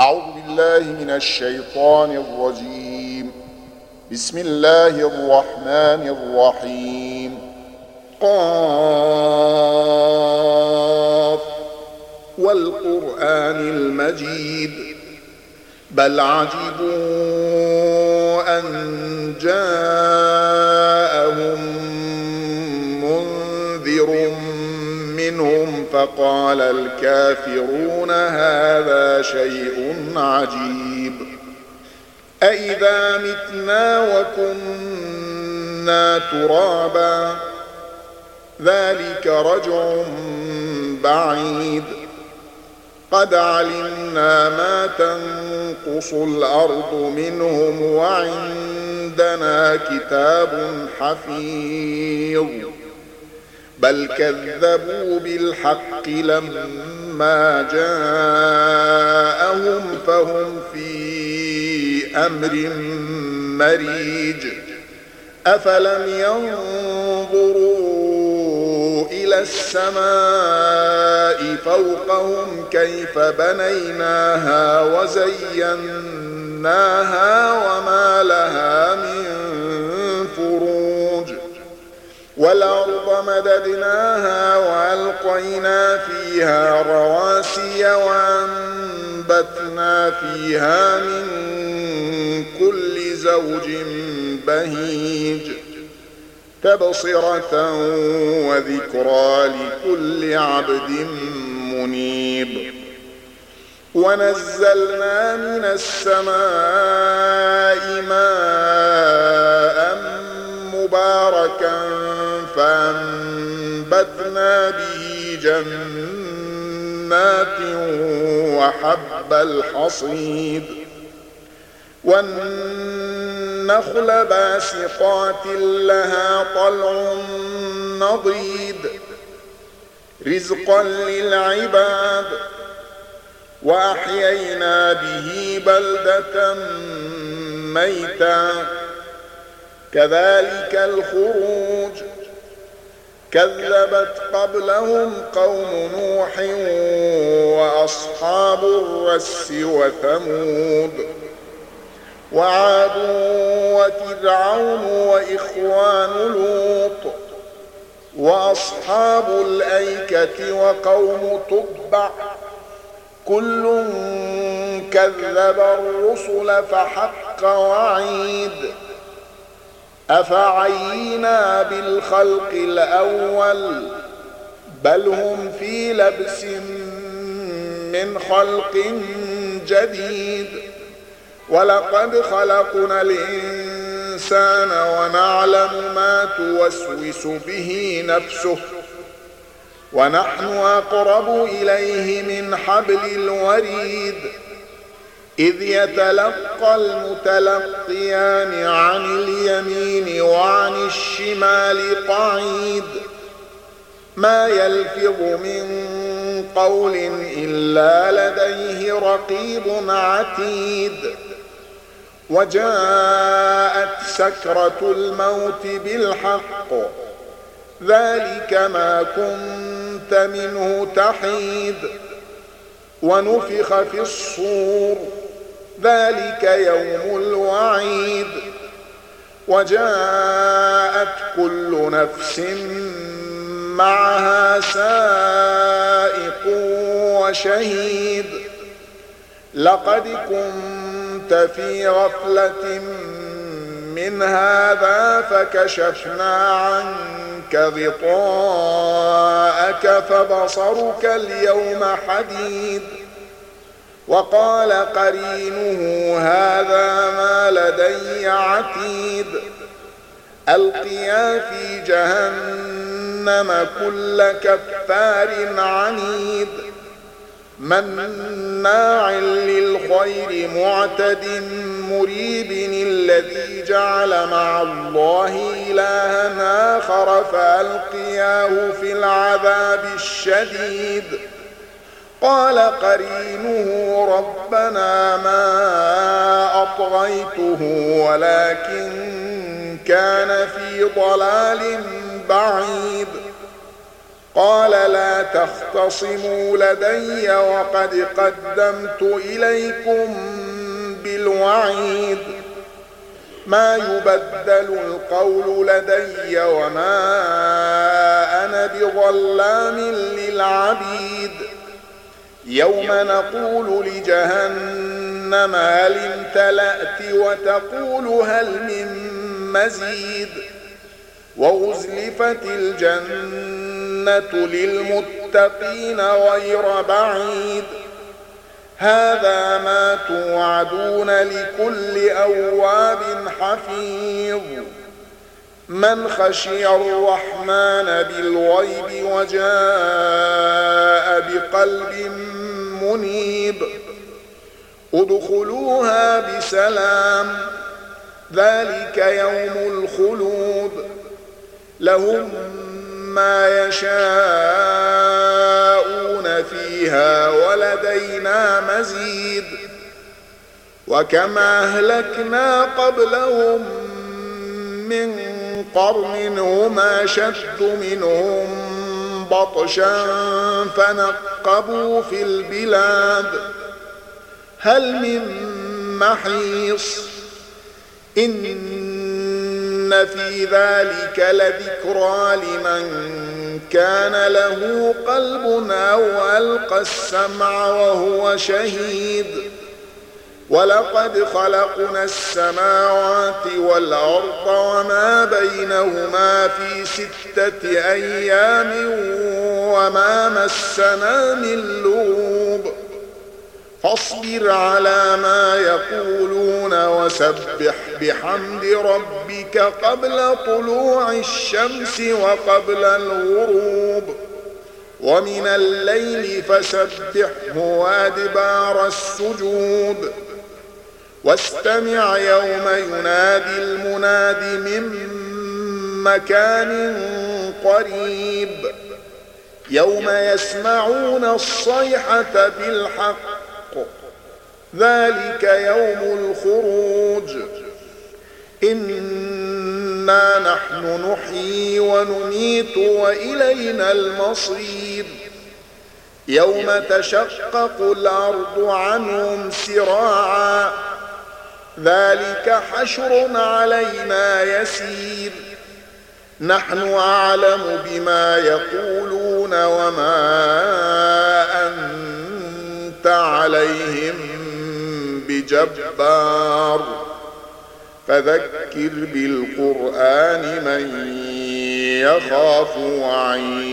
أعوذ بالله من الشيطان الرجيم. بسم الله الرحمن الرحيم. قاف والقرآن المجيد بل عجبوا أن جاءهم منذر منهم فقال الكافرون هذا شيء عجيب أإذا متنا وكنا ترابا ذلك رجع بعيد قد علمنا ما تنقص الأرض منهم وعندنا كتاب حفيظ بل كذبوا بالحق لما جاءهم فهم في أمر مريج أفلم ينظروا إلى السماء فوقهم كيف بنيناها وزيناها وما لها من فروج والأرض مددناها وألقينا فيها رواسي وأنبتنا فيها من كل زوج بهيج تبصرة وذكرى لكل عبد منيب ونزلنا من السماء ماء مباركا فأنبتنا به جنات وحب الحصيد والنخل باسقات لها طلع نضيد رزقا للعباد وأحيينا به بلدة ميتا كذلك الخروج كذبت قبلهم قوم نوح وأصحاب الرس وثمود وعاد وفرعون وإخوان لوط وأصحاب الأيكة وقوم تبع كل كذب الرسل فحق وعيد أفعينا بالخلق الأول بل هم في لبس من خلق جديد ولقد خلقنا الإنسان ونعلم ما توسوس به نفسه ونحن أقرب إليه من حبل الوريد إذ يتلقى المتلقيان عن اليمين وعن الشمال قعيد ما يلفظ من قول إلا لديه رقيب عتيد وجاءت سكرة الموت بالحق ذلك ما كنت منه تحيد ونفخ في الصور ذلك يوم الوعيد وجاءت كل نفس معها سائق وشهيد لقد كنت في غفلة من هذا فكشفنا عنك غطاءك فبصرك اليوم حديد وقال قرينه هذا ما لدي عتيد ألقيا في جهنم كل كفار عنيد مناع للخير معتد مريب الذي جعل مع الله إلها آخر فألقياه في العذاب الشديد قال قرينه ربنا ما أطغيته ولكن كان في ضلال بعيد قال لا تختصموا لدي وقد قدمت إليكم بالوعيد ما يبدل القول لدي وما أنا بظلام للعبيد يوم نقول لجهنم هل امتلأت وتقول هل من مزيد وأزلفت الجنة للمتقين غير بعيد هذا ما توعدون لكل أواب حفيظ من خشي الرحمن بالغيب وجاء بقلب منيب ادخلوها بسلام ذلك يوم الخلود لهم ما يشاءون فيها ولدينا مزيد وكم أهلكنا قبلهم من قرن هم أشد منهم بطشا فنقبوا في البلاد هل من محيص إن في ذلك لذكرى لمن كان له قلب أو ألقى السمع وهو شهيد ولقد خلقنا السماوات والأرض وما بينهما في 6 أيام وما مسنا من لغوب فاصبر على ما يقولون وسبح بحمد ربك قبل طلوع الشمس وقبل الغروب ومن الليل فسبحه وأدبار السجود واستمع يوم ينادي المناد من مكان قريب يوم يسمعون الصيحة بالحق ذلك يوم الخروج إنا نحن نحيي ونميت وإلينا المصير يوم تشقق الأرض عنهم سراعا ذلك حشر علينا يسير نحن أعلم بما يقولون وما أنت عليهم بجبار فذكر بالقرآن من يخاف وعيد